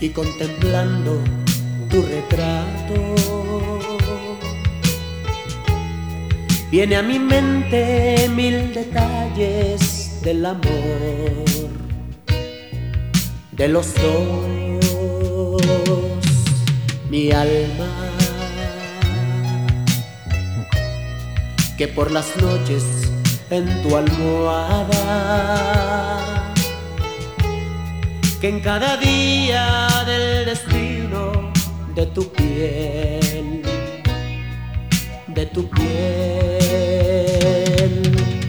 y contemplando tu retrato, viene a mi mente mil detalles del amor de los dos. Mi alma, que por las noches en tu almohada, que en cada día del destino de tu piel, de tu piel.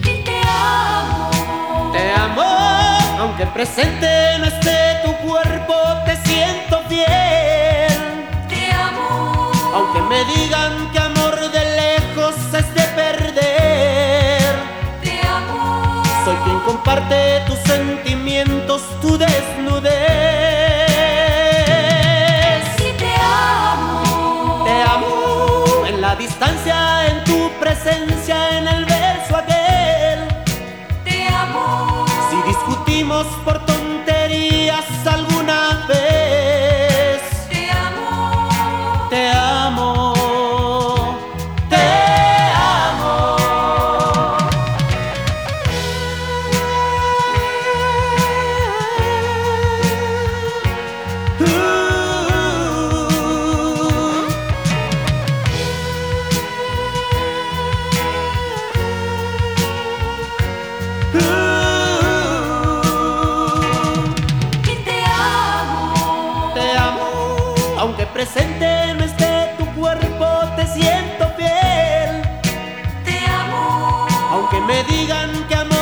Te amo, aunque presente no esté tu cuerpo, te siento fiel. Te amo, Aunque me digan que amor de lejos es de perder, te amo, soy quien comparte tus sentimientos, tu desnudez. sí Te amo en la distancia, en tu presencia, en el beso aquel. te amo, Si discutimos por tonterías alguna vez, te amo, te amo, te amo. Te amo, aunque presente no esté tu cuerpo, te siento fiel. te amo, Aunque me digan que amor